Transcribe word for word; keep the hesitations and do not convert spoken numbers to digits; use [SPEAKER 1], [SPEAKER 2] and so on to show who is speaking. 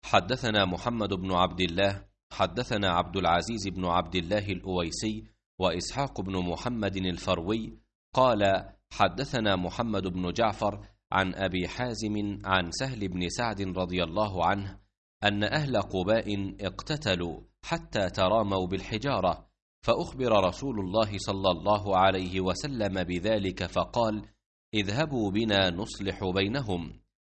[SPEAKER 1] حدثنا محمد بن عبد الله حدثنا عبد العزيز بن عبد الله الأويسي وإسحاق بن محمد الفروي قال حدثنا محمد بن جعفر عن أبي حازم عن سهل بن سعد رضي الله عنه أن أهل قباء اقتتلوا حتى تراموا بالحجارة، فأخبر رسول الله صلى الله عليه وسلم بذلك فقال: اذهبوا بنا نصلح بينهم.